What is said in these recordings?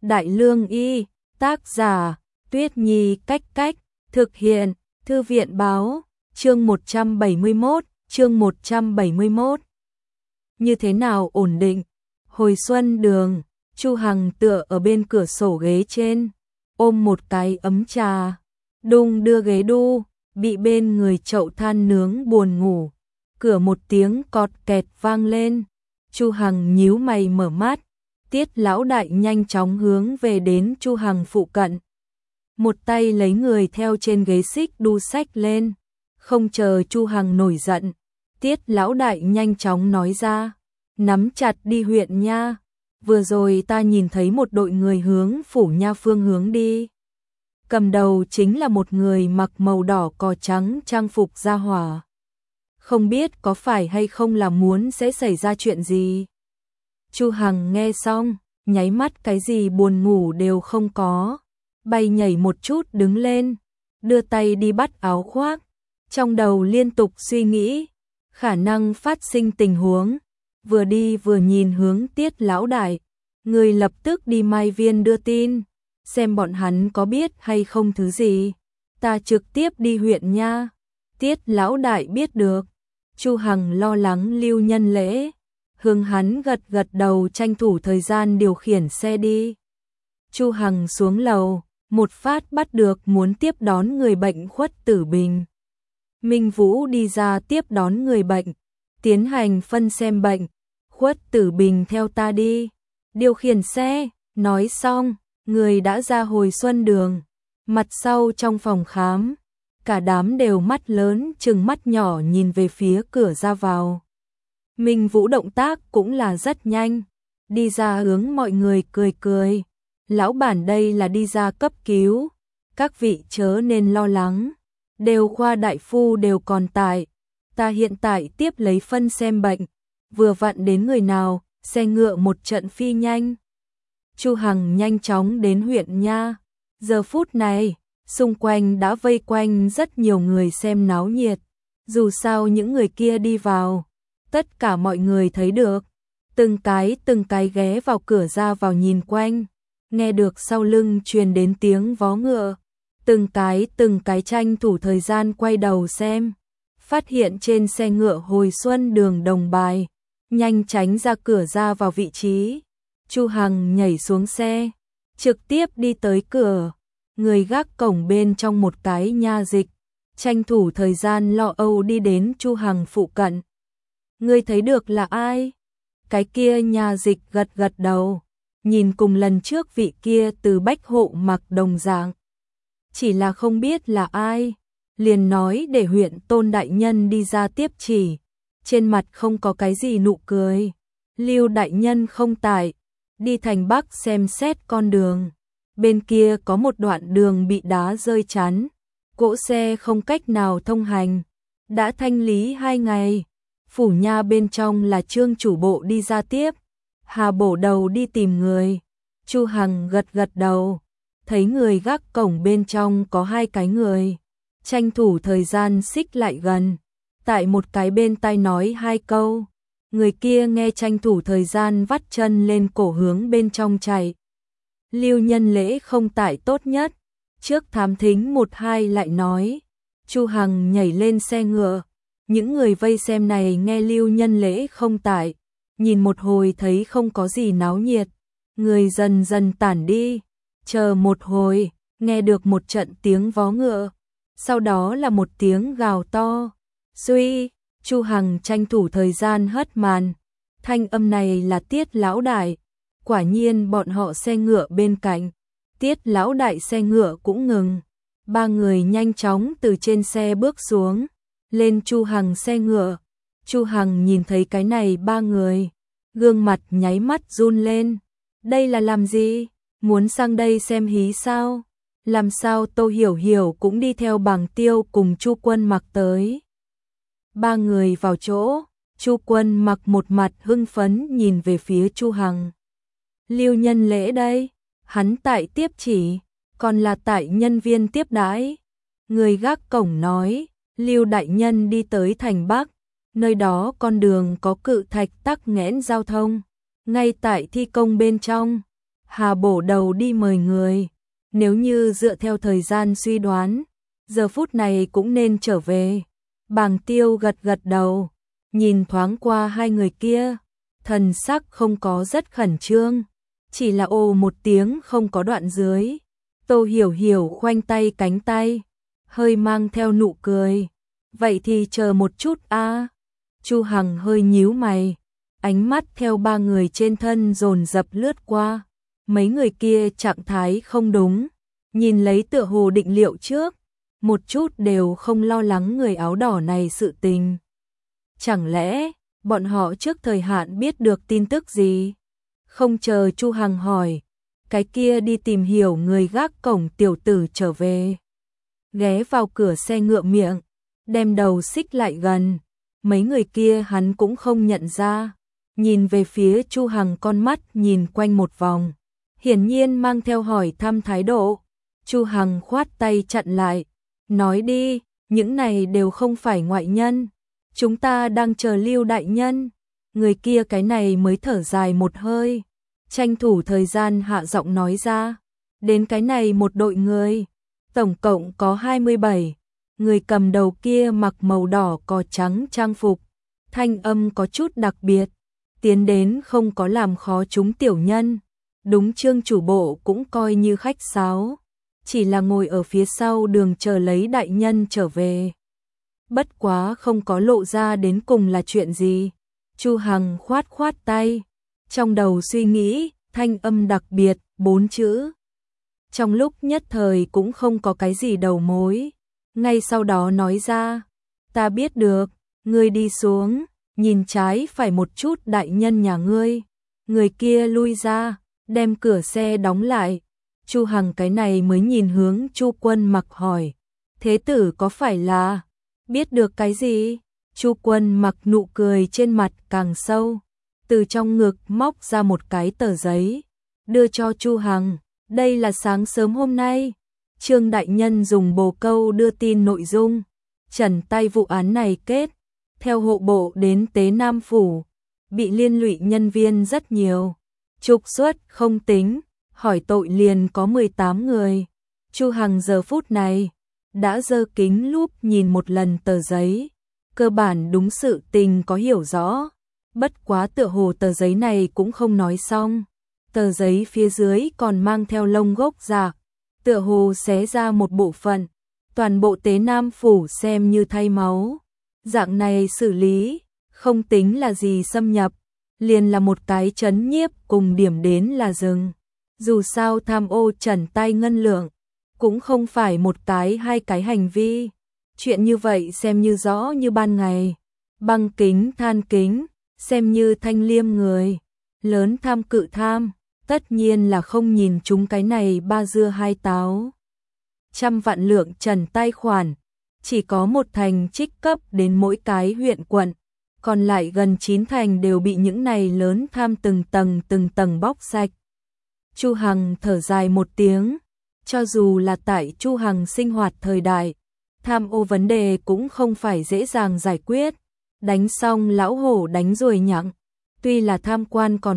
Đại Lương Y, tác giả, Tuyết Nhi Cách Cách, thực hiện, Thư viện Báo, chương 171. Như thế nào ổn định? Hồi xuân đường, Chu Hằng tựa ở bên cửa sổ ghế trên, ôm một cái ấm trà, đung đưa ghế đu, bị bên người chậu than nướng buồn ngủ. Cửa một tiếng cọt kẹt vang lên, Chu Hằng nhíu mày mở mắt, Tiết lão đại nhanh chóng hướng về đến Chu Hằng phụ cận. Một tay lấy người theo trên ghế xích đu sách lên, không chờ Chu Hằng nổi giận, Tiết lão đại nhanh chóng nói ra, nắm chặt đi huyện nha, vừa rồi ta nhìn thấy một đội người hướng phủ nha phương hướng đi. Cầm đầu chính là một người mặc màu đỏ cò trắng trang phục gia hỏa. Không biết có phải hay không là muốn sẽ xảy ra chuyện gì. Chu Hằng nghe xong, nháy mắt cái gì buồn ngủ đều không có, bay nhảy một chút đứng lên, đưa tay đi bắt áo khoác, trong đầu liên tục suy nghĩ khả năng phát sinh tình huống, vừa đi vừa nhìn hướng Tiết lão đại, người lập tức đi Mai Viên đưa tin, xem bọn hắn có biết hay không thứ gì, ta trực tiếp đi huyện nha. Tiết lão đại biết được, Chu Hằng lo lắng Lưu Nhân Lễ, hướng hắn gật gật đầu tranh thủ thời gian điều khiển xe đi. Chu Hằng xuống lầu, một phát bắt được muốn tiếp đón người bệnh Khuất Tử Bình. Minh Vũ đi ra tiếp đón người bệnh, tiến hành phân xem bệnh. Khuất Tử Bình theo ta đi, điều khiển xe, nói xong, người đã ra hồi xuân đường. Mặt sau trong phòng khám, cả đám đều mắt lớn chừng mắt nhỏ nhìn về phía cửa ra vào. Minh Vũ động tác cũng là rất nhanh, đi ra hướng mọi người cười cười. Lão bản đây là đi ra cấp cứu, các vị chớ nên lo lắng, đều khoa đại phu đều còn tại, ta hiện tại tiếp lấy phân xem bệnh, vừa vặn đến người nào, xe ngựa một trận phi nhanh. Chu Hằng nhanh chóng đến huyện nha, giờ phút này, xung quanh đã vây quanh rất nhiều người xem náo nhiệt, dù sao những người kia đi vào, tất cả mọi người thấy được, từng cái ghé vào cửa ra vào nhìn quanh, nghe được sau lưng truyền đến tiếng vó ngựa, từng cái tranh thủ thời gian quay đầu xem, phát hiện trên xe ngựa hồi xuân đường đồng bài, nhanh tránh ra cửa ra vào vị trí. Chu Hằng nhảy xuống xe, trực tiếp đi tới cửa, người gác cổng bên trong một cái nha dịch, tranh thủ thời gian lo âu đi đến Chu Hằng phụ cận. Ngươi thấy được là ai? Cái kia nha dịch gật gật đầu, nhìn cùng lần trước vị kia từ Bách Hộ mặc đồng dạng. Chỉ là không biết là ai, liền nói để huyện Tôn đại nhân đi ra tiếp chỉ, trên mặt không có cái gì nụ cười. Lưu đại nhân không tại, đi thành Bắc xem xét con đường, bên kia có một đoạn đường bị đá rơi chắn, cỗ xe không cách nào thông hành, đã thanh lý 2 ngày. Phủ nha bên trong là Trương chủ bộ đi ra tiếp, Hà bổ đầu đi tìm người. Chu Hằng gật gật đầu, thấy người gác cổng bên trong có 2 cái người, tranh thủ thời gian xích lại gần, tại một cái bên tai nói 2 câu. Người kia nghe tranh thủ thời gian vắt chân lên cổ hướng bên trong chạy. Lưu Nhân Lễ không tại tốt nhất, trước thám thính 1-2 lại nói. Chu Hằng nhảy lên xe ngựa, những người vây xem này nghe Lưu Nhân Lễ không tại, nhìn một hồi thấy không có gì náo nhiệt, người dần dần tản đi, chờ một hồi, nghe được một trận tiếng vó ngựa, sau đó là một tiếng gào to. Suy, Chu Hằng tranh thủ thời gian hất màn, thanh âm này là Tiết lão đại, quả nhiên bọn họ xe ngựa bên cạnh, Tiết lão đại xe ngựa cũng ngừng, 3 người nhanh chóng từ trên xe bước xuống, lên Chu Hằng xe ngựa. Chu Hằng nhìn thấy cái này 3 người, gương mặt nháy mắt run lên, đây là làm gì, muốn sang đây xem hí sao, làm sao Tô Hiểu Hiểu cũng đi theo Bàng Tiêu cùng Chu Quân Mặc tới. 3 người vào chỗ, Chu Quân Mặc một mặt hưng phấn nhìn về phía Chu Hằng. Lưu Nhân Lễ đây, hắn tại tiếp chỉ, còn là tại nhân viên tiếp đãi. Người gác cổng nói, Lưu đại nhân đi tới thành Bắc, nơi đó con đường có cự thạch tắc nghẽn giao thông, ngay tại thi công bên trong. Hà bổ đầu đi mời người. Nếu như dựa theo thời gian suy đoán, giờ phút này cũng nên trở về. Bàng Tiêu gật gật đầu, nhìn thoáng qua hai người kia, thần sắc không có rất khẩn trương, chỉ là ồ một tiếng không có đoạn dưới. Tô Hiểu Hiểu khoanh tay cánh tay, hơi mang theo nụ cười. Vậy thì chờ một chút a. Chu Hằng hơi nhíu mày, ánh mắt theo ba người trên thân dồn dập lướt qua. Mấy người kia trạng thái không đúng, nhìn lấy tựa hồ định liệu trước, một chút đều không lo lắng người áo đỏ này sự tình. Chẳng lẽ bọn họ trước thời hạn biết được tin tức gì? Không chờ Chu Hằng hỏi, cái kia đi tìm hiểu người gác cổng tiểu tử trở về. Ghé vào cửa xe ngựa miệng, đem đầu xích lại gần. Mấy người kia hắn cũng không nhận ra, nhìn về phía Chu Hằng con mắt nhìn quanh một vòng, hiển nhiên mang theo hỏi thăm thái độ. Chu Hằng khoát tay chặn lại, nói đi, những này đều không phải ngoại nhân, chúng ta đang chờ Lưu đại nhân. Người kia cái này mới thở dài một hơi, tranh thủ thời gian hạ giọng nói ra, đến cái này một đội người, tổng cộng có 27, người cầm đầu kia mặc màu đỏ cò trắng trang phục, thanh âm có chút đặc biệt, tiến đến không có làm khó chúng tiểu nhân, đúng Trương chủ bộ cũng coi như khách sáo, chỉ là ngồi ở phía sau đường chờ lấy đại nhân trở về. Bất quá không có lộ ra đến cùng là chuyện gì. Chu Hằng khoát khoát tay, trong đầu suy nghĩ, thanh âm đặc biệt, 4 chữ. Trong lúc nhất thời cũng không có cái gì đầu mối, ngay sau đó nói ra, ta biết được, ngươi đi xuống, nhìn trái phải một chút đại nhân nhà ngươi. Người kia lui ra, đem cửa xe đóng lại. Chu Hằng cái này mới nhìn hướng Chu Quân Mặc hỏi, thế tử có phải là biết được cái gì? Chu Quân Mặc nụ cười trên mặt càng sâu, từ trong ngực móc ra một cái tờ giấy, đưa cho Chu Hằng. Đây là sáng sớm hôm nay, Trương đại nhân dùng bồ câu đưa tin nội dung, trần tay vụ án này kết, theo hộ bộ đến Tế Nam phủ, bị liên lụy nhân viên rất nhiều, trục xuất không tính, hỏi tội liền có 18 người. Chu Hằng giờ phút này đã giơ kính lúp nhìn một lần tờ giấy, cơ bản đúng sự tình có hiểu rõ, bất quá tựa hồ tờ giấy này cũng không nói xong. Tờ giấy phía dưới còn mang theo lông gốc rạc, tựa hồ xé ra một bộ phận, toàn bộ Tế Nam phủ xem như thay máu. Dạng này xử lý, không tính là gì xâm nhập, liền là một cái trấn nhiếp cùng điểm đến là dừng. Dù sao tham ô trần tay ngân lượng, cũng không phải một cái hai cái hành vi. Chuyện như vậy xem như rõ như ban ngày. Băng kính than kính, xem như thanh liêm người. Lớn tham cự tham, tất nhiên là không nhìn chúng cái này ba dưa hai táo. 100 vạn lượng trần tay khoản, chỉ có 1 thành trích cấp đến mỗi cái huyện quận, còn lại gần 9 thành đều bị những này lớn tham từng tầng bóc sạch. Chu Hằng thở dài một tiếng, cho dù là tại Chu Hằng sinh hoạt thời đại, tham ô vấn đề cũng không phải dễ dàng giải quyết, đánh xong lão hổ đánh rồi nhặng, tuy là tham quan còn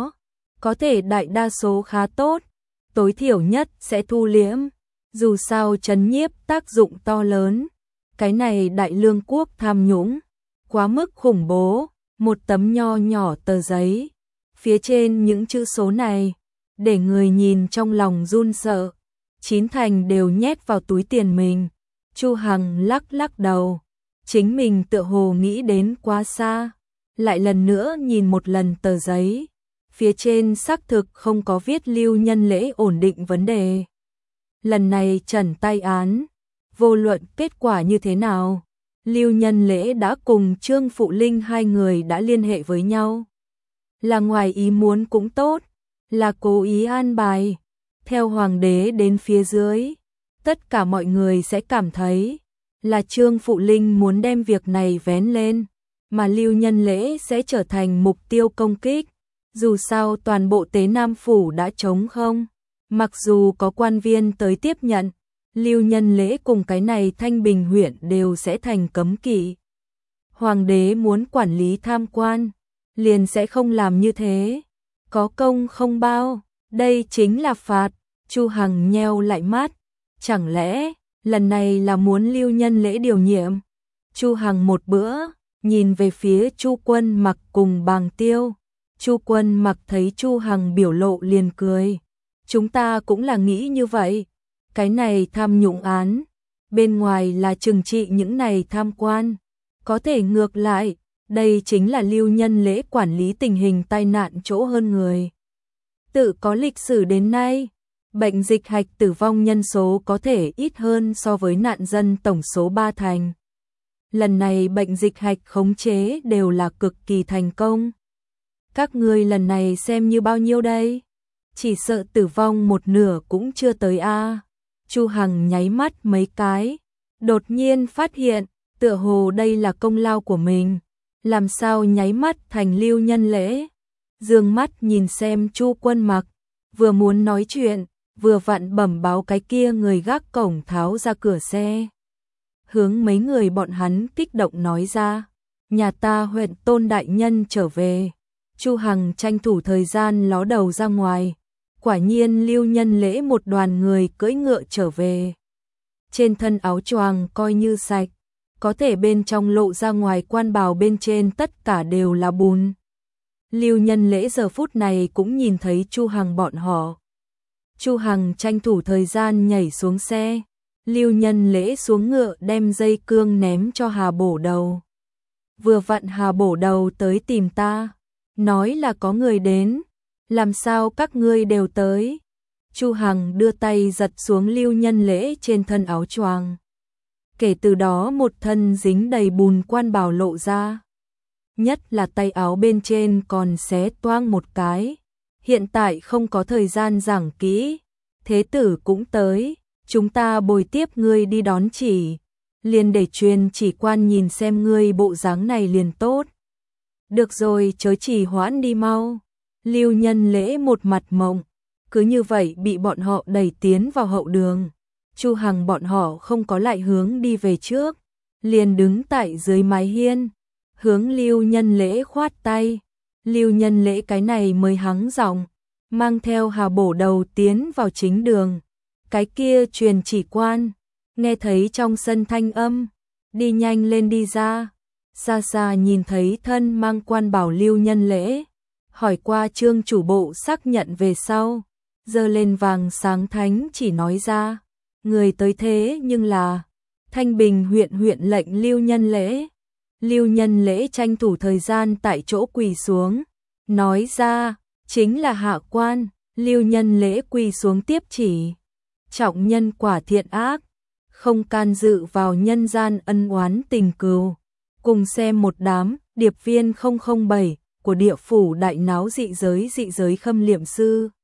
có thể đại đa số khá tốt, tối thiểu nhất sẽ thu liễm, dù sao trấn nhiếp tác dụng to lớn. Cái này đại lương quốc tham nhũng, quá mức khủng bố, một tấm nho nhỏ tờ giấy, phía trên những chữ số này, để người nhìn trong lòng run sợ, 9 thành đều nhét vào túi tiền mình. Chu Hằng lắc lắc đầu, chính mình tựa hồ nghĩ đến quá xa, lại lần nữa nhìn một lần tờ giấy, phía trên xác thực không có viết Lưu Nhân Lễ ổn định vấn đề. Lần này trần tay án, vô luận kết quả như thế nào, Lưu Nhân Lễ đã cùng Trương Phụ Linh hai người đã liên hệ với nhau. Là ngoài ý muốn cũng tốt, là cố ý an bài. Theo hoàng đế đến phía dưới, tất cả mọi người sẽ cảm thấy là Trương Phụ Linh muốn đem việc này vén lên, mà Lưu Nhân Lễ sẽ trở thành mục tiêu công kích. Dù sao toàn bộ Tế Nam phủ đã trống không, mặc dù có quan viên tới tiếp nhận, Lưu Nhân Lễ cùng cái này Thanh Bình huyện đều sẽ thành cấm kỵ. Hoàng đế muốn quản lý tham quan, liền sẽ không làm như thế. Có công không bao, Đây chính là phạt. Chu Hằng nheo lại mắt, chẳng lẽ lần này là muốn Lưu Nhân Lễ điều nhiệm? Chu Hằng một bữa nhìn về phía Chu Quân Mặc cùng Bàng Tiêu. Chu Quân Mặc thấy Chu Hằng biểu lộ liền cười. Chúng ta cũng là nghĩ như vậy. Cái này tham nhũng án, bên ngoài là trừng trị những này tham quan. Có thể ngược lại, đây chính là Lưu Nhân Lễ quản lý tình hình tai nạn chỗ hơn người. Tự có lịch sử đến nay, bệnh dịch hạch tử vong nhân số có thể ít hơn so với nạn dân tổng số 3 thành. Lần này bệnh dịch hạch khống chế đều là cực kỳ thành công. Các ngươi lần này xem như bao nhiêu đây? Chỉ sợ tử vong một nửa cũng chưa tới a. Chu Hằng nháy mắt mấy cái, đột nhiên phát hiện, tựa hồ đây là công lao của mình, làm sao nháy mắt thành Lưu Nhân Lễ. Dương mắt nhìn xem Chu Quân Mặc, vừa muốn nói chuyện, vừa vặn bẩm báo cái kia người gác cổng tháo ra cửa xe. Hướng mấy người bọn hắn kích động nói ra, nhà ta huyện Tôn đại nhân trở về. Chu Hằng tranh thủ thời gian ló đầu ra ngoài, quả nhiên Lưu Nhân Lễ một đoàn người cưỡi ngựa trở về. Trên thân áo choàng coi như sạch, có thể bên trong lộ ra ngoài quan bào bên trên tất cả đều là bùn. Lưu Nhân Lễ giờ phút này cũng nhìn thấy Chu Hằng bọn họ. Chu Hằng tranh thủ thời gian nhảy xuống xe, Lưu Nhân Lễ xuống ngựa đem dây cương ném cho Hà Bổ Đầu. Vừa vặn Hà Bổ Đầu tới tìm ta, nói là có người đến, làm sao các ngươi đều tới? Chu Hằng đưa tay giật xuống Lưu Nhân Lễ trên thân áo choàng. Kể từ đó một thân dính đầy bùn quan bào lộ ra. Nhất là tay áo bên trên còn xé toang một cái. Hiện tại không có thời gian giảng kỹ. Thế tử cũng tới, chúng ta bồi tiếp ngươi đi đón chỉ. Liền để truyền chỉ quan nhìn xem ngươi bộ dáng này liền tốt. Được rồi, chớ chỉ hoãn đi mau. Lưu Nhân Lễ một mặt mộng, cứ như vậy bị bọn họ đẩy tiến vào hậu đường. Chu Hằng bọn họ không có lại hướng đi về trước, liền đứng tại dưới mái hiên, hướng Lưu Nhân Lễ khoát tay. Lưu Nhân Lễ cái này mới hắng giọng, mang theo Hà Bổ Đầu tiến vào chính đường. Cái kia truyền chỉ quan, nghe thấy trong sân thanh âm, đi nhanh lên đi ra. Xa xa nhìn thấy thân mang quan bảo Lưu Nhân Lễ, hỏi qua Trương chủ bộ xác nhận về sau, giơ lên vàng sáng thánh chỉ nói ra, người tới thế nhưng là Thanh Bình huyện lệnh Lưu Nhân Lễ. Lưu Nhân Lễ tranh thủ thời gian tại chỗ quỳ xuống, nói ra, chính là hạ quan. Lưu Nhân Lễ quỳ xuống tiếp chỉ, trọng nhân quả thiện ác, không can dự vào nhân gian ân oán tình cừu. Cùng xem một đám điệp viên 007 của địa phủ đại náo dị giới khâm liệm sư.